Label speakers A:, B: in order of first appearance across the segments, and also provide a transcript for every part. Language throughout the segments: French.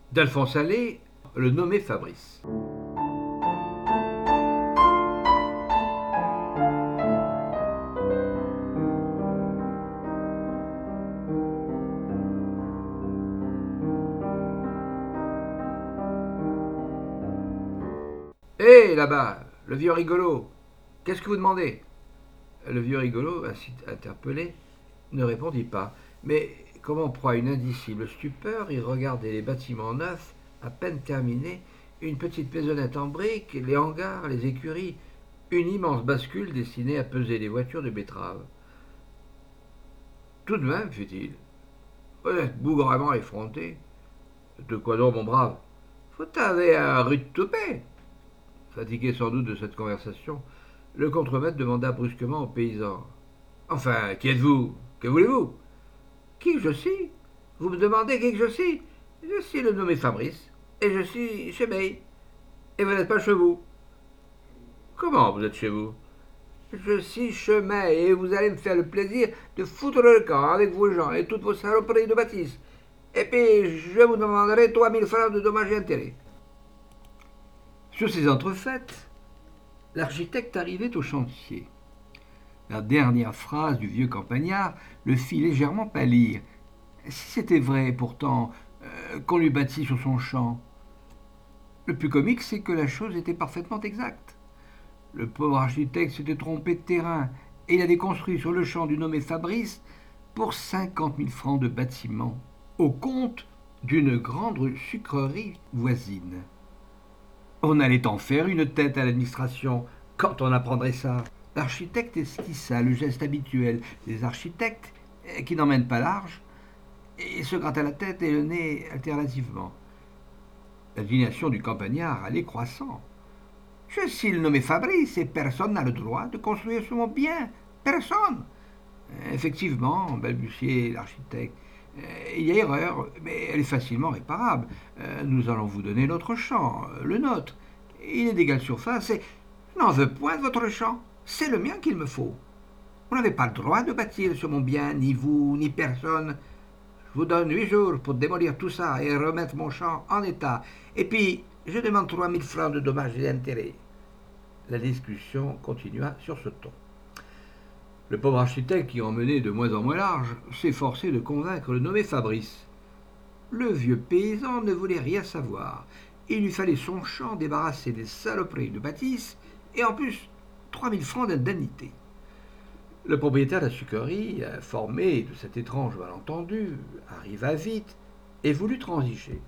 A: d'Alphonse Allais, le nommé Fabrice. Hé, là-bas, le vieux rigolo, qu'est-ce que vous demandez? Le vieux rigolo, ainsi interpellé, ne répondit pas, mais comme en proie à une indicible stupeur, il regardait les bâtiments neufs, à peine terminés, une petite maisonnette en briques, les hangars, les écuries, une immense bascule destinée à peser les voitures de betteraves. Tout de même, fit-il, vous êtes bougrement effronté. De quoi donc, mon brave? Vous avez un rude toupet. Fatigué sans doute de cette conversation, le contremaître demanda brusquement au paysan. Enfin, qui êtes-vous? Que voulez-vous? Qui que je suis? Vous me demandez qui que je suis? Je suis le nommé Fabrice, et je suis chez Bay. Et vous n'êtes pas chez vous. Comment vous êtes chez vous? Je suis chez May, et vous allez me faire le plaisir de foutre le camp avec vos gens et toutes vos saloperies de bâtisse. Et puis, je vous demanderai 3 000 francs de dommages et intérêts. Sur ces entrefaites, l'architecte arrivait au chantier. La dernière phrase du vieux campagnard le fit légèrement pâlir. Si c'était vrai, pourtant, qu'on lui bâtit sur son champ. Le plus comique, c'est que la chose était parfaitement exacte. Le pauvre architecte s'était trompé de terrain et il avait construit sur le champ du nommé Fabrice pour 50 000 francs de bâtiment, au compte d'une grande sucrerie voisine. On allait en faire une tête à l'administration quand on apprendrait ça. L'architecte esquissa le geste habituel des architectes qui n'emmènent pas large et se gratta la tête et le nez alternativement. L'indignation du campagnard allait croissant. Je suis le nommé Fabrice et personne n'a le droit de construire sur mon bien. Personne. Effectivement, balbutiait l'architecte. Il y a erreur, mais elle est facilement réparable. Nous allons vous donner notre champ, le nôtre. Il est d'égale surface et je n'en veux point de votre champ. C'est le mien qu'il me faut. Vous n'avez pas le droit de bâtir sur mon bien, ni vous, ni personne. Je vous donne 8 jours pour démolir tout ça et remettre mon champ en état. Et puis, je demande 3 000 francs de dommages et intérêts. La discussion continua sur ce ton. Le pauvre architecte, qui en menait de moins en moins large, s'efforçait de convaincre le nommé Fabrice. Le vieux paysan ne voulait rien savoir. Il lui fallait son champ débarrassé des saloperies de bâtisse et en plus 3 000 francs d'indemnité. Le propriétaire de la sucrerie, informé de cet étrange malentendu, arriva vite et voulut transiger.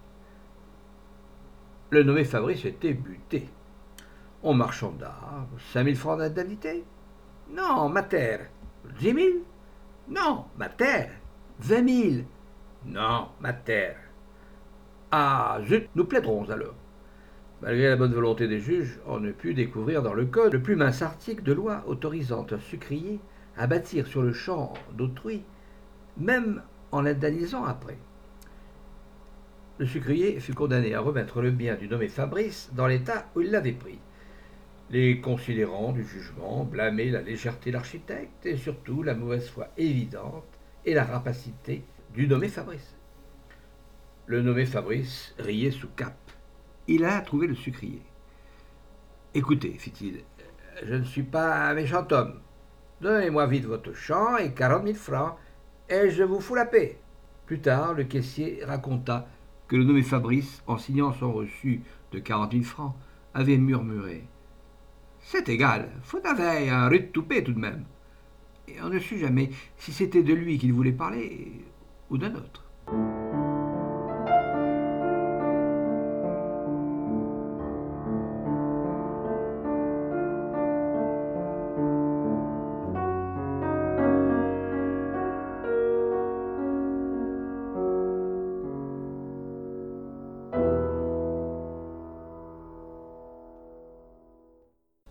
A: Le nommé Fabrice était buté. On marchanda. 5 000 francs d'indemnité? Non, ma terre. 10 000? Non, ma terre. 20 000? Non, ma terre. Ah, zut, nous plaiderons alors. Malgré la bonne volonté des juges, on ne put découvrir dans le code le plus mince article de loi autorisant un sucrier à bâtir sur le champ d'autrui, même en l'indemnisant après. Le sucrier fut condamné à remettre le bien du nommé Fabrice dans l'état où il l'avait pris. Les considérants du jugement blâmaient la légèreté de l'architecte et surtout la mauvaise foi évidente et la rapacité du nommé Fabrice. Le nommé Fabrice riait sous cape. Il alla trouver le sucrier. Écoutez, fit-il, je ne suis pas un méchant homme. Donnez-moi vite votre champ et 40 000 francs, et je vous fous la paix. Plus tard, le caissier raconta que le nommé Fabrice, en signant son reçu de 40 000 francs, avait murmuré. C'est égal, faut avoir un rude toupet tout de même. Et on ne sut jamais si c'était de lui qu'il voulait parler ou d'un autre.